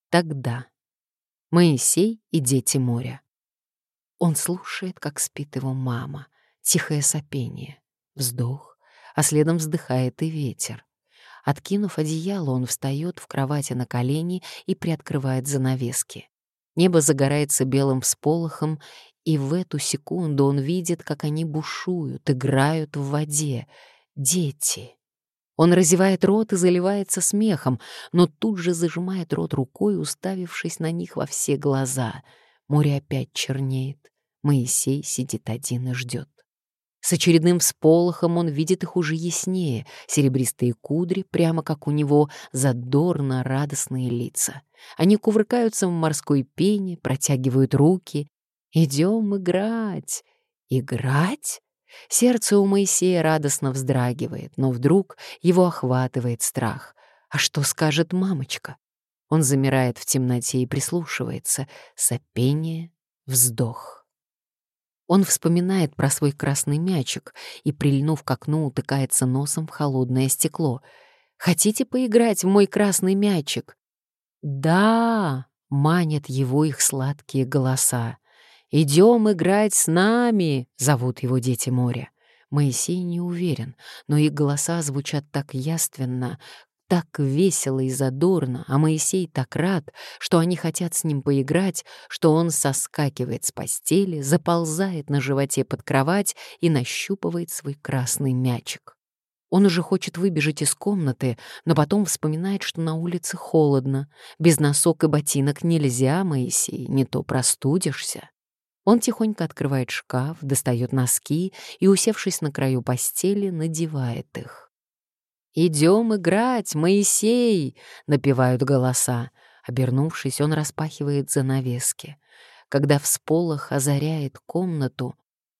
Тогда. Моисей и дети моря. Он слушает, как спит его мама. Тихое сопение, вздох, а следом вздыхает и ветер. Откинув одеяло, он встает в кровати на колени и приоткрывает занавески. Небо загорается белым всполохом, и в эту секунду он видит, как они бушуют, играют в воде. Дети. Он разевает рот и заливается смехом, но тут же зажимает рот рукой, уставившись на них во все глаза. Море опять чернеет. Моисей сидит один и ждет. С очередным всполохом он видит их уже яснее, серебристые кудри, прямо как у него, задорно радостные лица. Они кувыркаются в морской пене, протягивают руки. «Идем играть!» «Играть?» Сердце у Моисея радостно вздрагивает, но вдруг его охватывает страх. А что скажет мамочка? Он замирает в темноте и прислушивается. Сопение, вздох. Он вспоминает про свой красный мячик и, прильнув к окну, утыкается носом в холодное стекло. «Хотите поиграть в мой красный мячик?» «Да!» — манят его их сладкие голоса. «Идем играть с нами!» — зовут его дети моря. Моисей не уверен, но их голоса звучат так яственно, так весело и задорно, а Моисей так рад, что они хотят с ним поиграть, что он соскакивает с постели, заползает на животе под кровать и нащупывает свой красный мячик. Он уже хочет выбежать из комнаты, но потом вспоминает, что на улице холодно. Без носок и ботинок нельзя, Моисей, не то простудишься. Он тихонько открывает шкаф, достает носки и, усевшись на краю постели, надевает их. «Идем играть, Моисей!» — напевают голоса. Обернувшись, он распахивает занавески. Когда всполох озаряет комнату,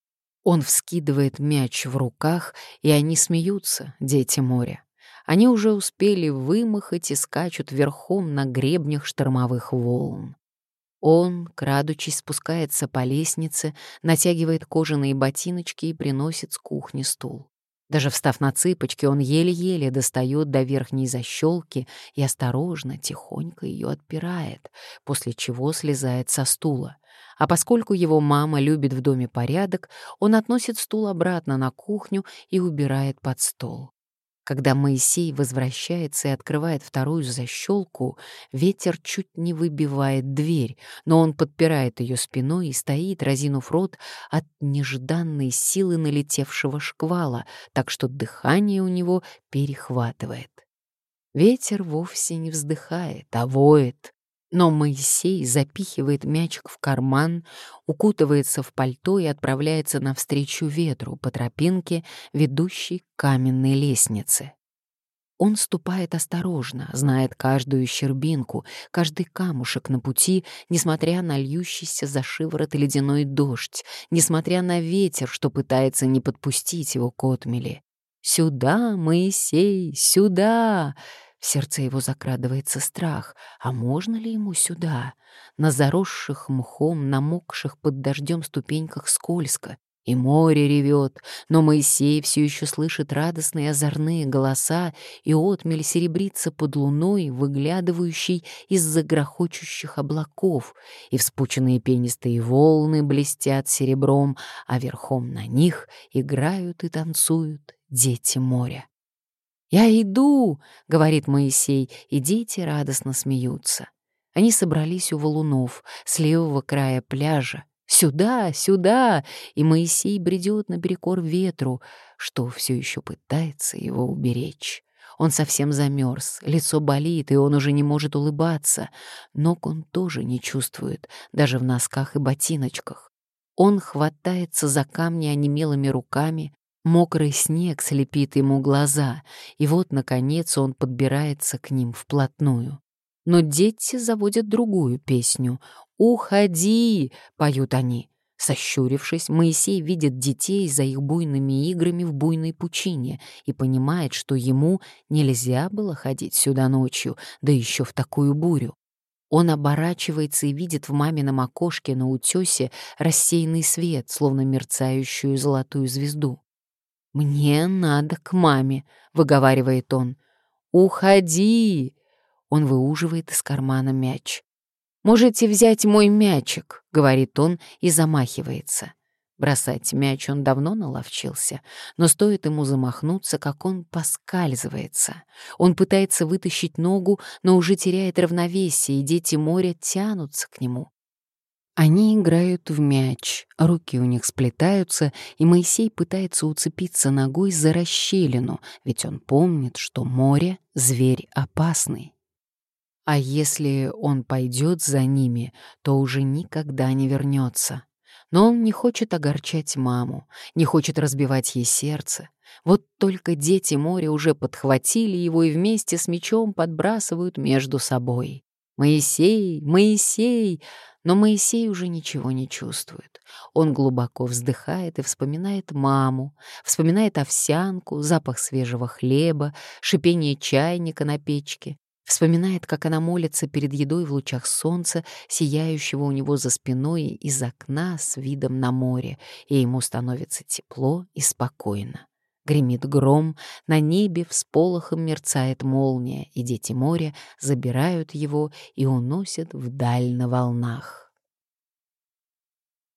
он вскидывает мяч в руках, и они смеются, дети моря. Они уже успели вымахать и скачут верхом на гребнях штормовых волн. Он, крадучись, спускается по лестнице, натягивает кожаные ботиночки и приносит с кухни стул. Даже встав на цыпочки, он еле-еле достает до верхней защелки и осторожно, тихонько ее отпирает, после чего слезает со стула. А поскольку его мама любит в доме порядок, он относит стул обратно на кухню и убирает под стол. Когда Моисей возвращается и открывает вторую защелку, ветер чуть не выбивает дверь, но он подпирает ее спиной и стоит, разинув рот от нежданной силы налетевшего шквала, так что дыхание у него перехватывает. Ветер вовсе не вздыхает, а воет. Но Моисей запихивает мячик в карман, укутывается в пальто и отправляется навстречу ветру по тропинке, ведущей к каменной лестнице. Он ступает осторожно, знает каждую щербинку, каждый камушек на пути, несмотря на льющийся за шиворот ледяной дождь, несмотря на ветер, что пытается не подпустить его к отмели. «Сюда, Моисей, сюда!» В сердце его закрадывается страх. А можно ли ему сюда? На заросших мхом, намокших под дождем ступеньках скользко. И море ревет, но Моисей все еще слышит радостные озорные голоса, и отмель серебрится под луной, выглядывающей из-за грохочущих облаков, и вспученные пенистые волны блестят серебром, а верхом на них играют и танцуют дети моря. «Я иду!» — говорит Моисей, и дети радостно смеются. Они собрались у валунов, с левого края пляжа. «Сюда! Сюда!» И Моисей бредет наперекор ветру, что все еще пытается его уберечь. Он совсем замерз, лицо болит, и он уже не может улыбаться. Ног он тоже не чувствует, даже в носках и ботиночках. Он хватается за камни онемелыми руками, мокрый снег слепит ему глаза, и вот, наконец, он подбирается к ним вплотную. Но дети заводят другую песню. «Уходи!» — поют они. Сощурившись, Моисей видит детей за их буйными играми в буйной пучине и понимает, что ему нельзя было ходить сюда ночью, да еще в такую бурю. Он оборачивается и видит в мамином окошке на утёсе рассеянный свет, словно мерцающую золотую звезду. «Мне надо к маме», — выговаривает он. «Уходи!» Он выуживает из кармана мяч. «Можете взять мой мячик», — говорит он и замахивается. Бросать мяч он давно наловчился, но стоит ему замахнуться, как он поскальзывается. Он пытается вытащить ногу, но уже теряет равновесие, и дети моря тянутся к нему. Они играют в мяч, руки у них сплетаются, и Моисей пытается уцепиться ногой за расщелину, ведь он помнит, что море — зверь опасный. А если он пойдет за ними, то уже никогда не вернется. Но он не хочет огорчать маму, не хочет разбивать ей сердце. Вот только дети моря уже подхватили его и вместе с мечом подбрасывают между собой. «Моисей! Моисей!» Но Моисей уже ничего не чувствует. Он глубоко вздыхает и вспоминает маму, вспоминает овсянку, запах свежего хлеба, шипение чайника на печке. Вспоминает, как она молится перед едой в лучах солнца, сияющего у него за спиной из окна с видом на море, и ему становится тепло и спокойно. Гремит гром, на небе всполохом мерцает молния, и дети моря забирают его и уносят вдаль на волнах.